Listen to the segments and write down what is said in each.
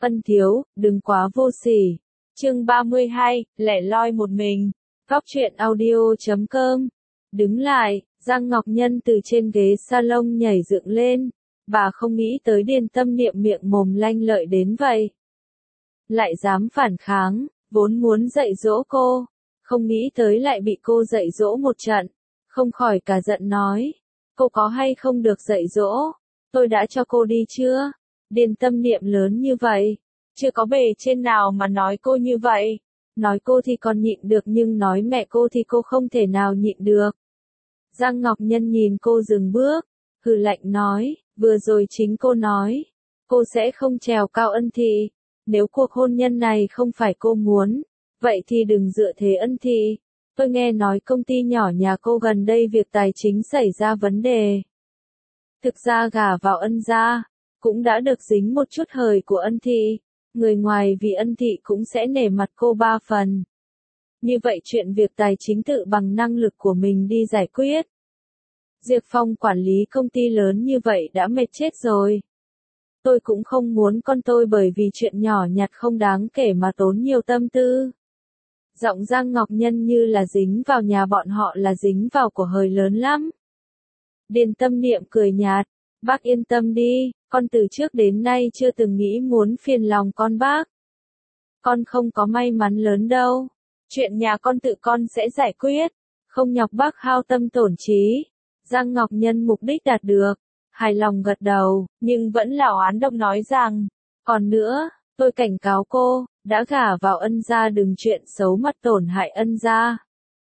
Ân thiếu, đừng quá vô sỉ. Chương 32, lẻ loi một mình. Góc truyện audio.com. Đứng lại, Giang Ngọc Nhân từ trên ghế salon nhảy dựng lên. Bà không nghĩ tới Điền Tâm Niệm miệng mồm lanh lợi đến vậy. Lại dám phản kháng, vốn muốn dạy dỗ cô. Không nghĩ tới lại bị cô dạy dỗ một trận. Không khỏi cả giận nói. Cô có hay không được dạy dỗ? Tôi đã cho cô đi chưa? Điền Tâm Niệm lớn như vậy. Chưa có bề trên nào mà nói cô như vậy. Nói cô thì còn nhịn được nhưng nói mẹ cô thì cô không thể nào nhịn được. Giang Ngọc Nhân nhìn cô dừng bước. Hừ lạnh nói, vừa rồi chính cô nói. Cô sẽ không trèo cao Ân Thị. Nếu cuộc hôn nhân này không phải cô muốn. Vậy thì đừng dựa thế Ân Thị. Tôi nghe nói công ty nhỏ nhà cô gần đây việc tài chính xảy ra vấn đề. Thực ra gả vào Ân gia, cũng đã được dính một chút hời của Ân Thị. Người ngoài vì Ân Thị cũng sẽ nể mặt cô 3 phần. Như vậy chuyện việc tài chính tự bằng năng lực của mình đi giải quyết. Diệp Phong quản lý công ty lớn như vậy đã mệt chết rồi. Tôi cũng không muốn con tôi bởi vì chuyện nhỏ nhặt không đáng kể mà tốn nhiều tâm tư. Giọng Giang Ngọc Nhân như là dính vào nhà bọn họ là dính vào của hời lớn lắm. Điền Tâm Niệm cười nhạt, bác yên tâm đi, con từ trước đến nay chưa từng nghĩ muốn phiền lòng con bác. Con không có may mắn lớn đâu, chuyện nhà con tự con sẽ giải quyết, không nhọc bác hao tâm tổn trí. Giang Ngọc Nhân mục đích đạt được, hài lòng gật đầu, nhưng vẫn là oán độc nói rằng, còn nữa, tôi cảnh cáo cô, đã gả vào Ân gia đừng chuyện xấu mặt tổn hại Ân gia.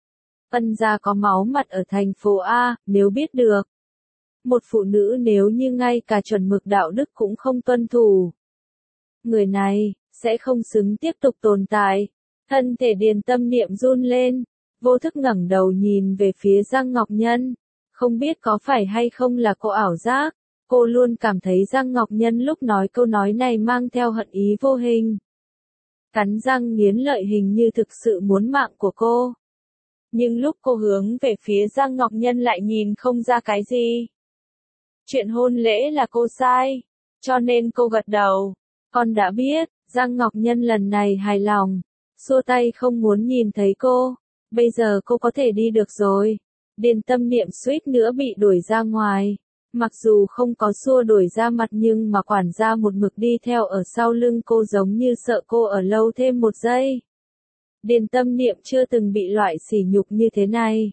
Ân gia có máu mặt ở thành phố A, nếu biết được. Một phụ nữ nếu như ngay cả chuẩn mực đạo đức cũng không tuân thủ. Người này, sẽ không xứng tiếp tục tồn tại. Thân thể Điền Tâm Niệm run lên, vô thức ngẩng đầu nhìn về phía Giang Ngọc Nhân. Không biết có phải hay không là cô ảo giác, cô luôn cảm thấy Giang Ngọc Nhân lúc nói câu nói này mang theo hận ý vô hình. Cắn răng nghiến lợi hình như thực sự muốn mạng của cô. Nhưng lúc cô hướng về phía Giang Ngọc Nhân lại nhìn không ra cái gì. Chuyện hôn lễ là cô sai, cho nên cô gật đầu. Con đã biết, Giang Ngọc Nhân lần này hài lòng, xua tay không muốn nhìn thấy cô. Bây giờ cô có thể đi được rồi. Điền Tâm Niệm suýt nữa bị đuổi ra ngoài. Mặc dù không có xua đuổi ra mặt nhưng mà quản gia một mực đi theo ở sau lưng cô giống như sợ cô ở lâu thêm một giây. Điền Tâm Niệm chưa từng bị loại sỉ nhục như thế này.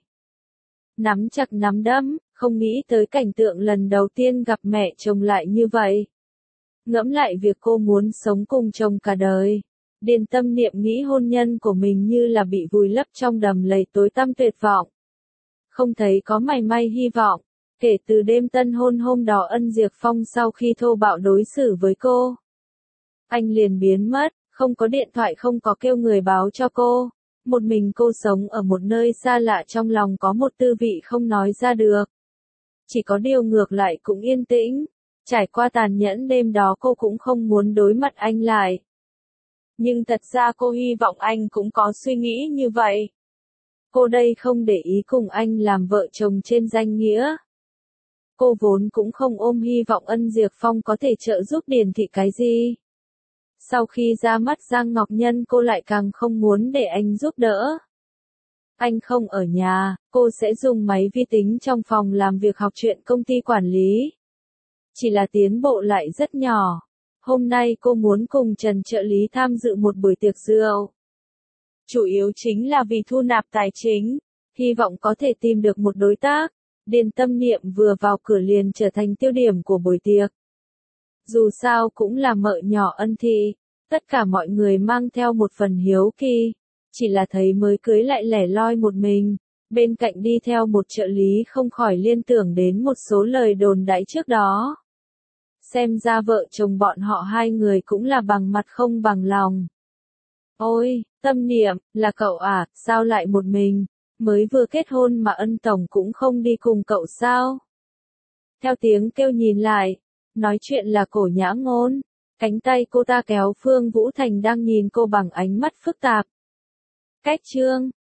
Nắm chặt nắm đấm, không nghĩ tới cảnh tượng lần đầu tiên gặp mẹ chồng lại như vậy. Ngẫm lại việc cô muốn sống cùng chồng cả đời. Điền Tâm Niệm nghĩ hôn nhân của mình như là bị vùi lấp trong đầm lầy tối tăm tuyệt vọng. Không thấy có mảy may hy vọng. Kể từ đêm tân hôn hôm đó Ân Diệp Phong sau khi thô bạo đối xử với cô. Anh liền biến mất, không có điện thoại không có kêu người báo cho cô. Một mình cô sống ở một nơi xa lạ trong lòng có một tư vị không nói ra được. Chỉ có điều ngược lại cũng yên tĩnh. Trải qua tàn nhẫn đêm đó cô cũng không muốn đối mặt anh lại. Nhưng thật ra cô hy vọng anh cũng có suy nghĩ như vậy. Cô đây không để ý cùng anh làm vợ chồng trên danh nghĩa. Cô vốn cũng không ôm hy vọng Ân Diệp Phong có thể trợ giúp Điền Thị cái gì. Sau khi ra mắt Giang Ngọc Nhân cô lại càng không muốn để anh giúp đỡ. Anh không ở nhà, cô sẽ dùng máy vi tính trong phòng làm việc học chuyện công ty quản lý. Chỉ là tiến bộ lại rất nhỏ. Hôm nay cô muốn cùng Trần trợ lý tham dự một buổi tiệc rượu. Chủ yếu chính là vì thu nạp tài chính, hy vọng có thể tìm được một đối tác. Điền Tâm Niệm vừa vào cửa liền trở thành tiêu điểm của buổi tiệc. Dù sao cũng là mợ nhỏ Ân Thị, tất cả mọi người mang theo một phần hiếu kỳ. Chỉ là thấy mới cưới lại lẻ loi một mình, bên cạnh đi theo một trợ lý không khỏi liên tưởng đến một số lời đồn đãi trước đó. Xem ra vợ chồng bọn họ hai người cũng là bằng mặt không bằng lòng. Ôi, Tâm Niệm, là cậu à, sao lại một mình? Mới vừa kết hôn mà Ân Tổng cũng không đi cùng cậu sao? Theo tiếng kêu nhìn lại, nói chuyện là Cổ Nhã Ngôn. Cánh tay cô ta kéo Phương Vũ Thành đang nhìn cô bằng ánh mắt phức tạp. Cách chương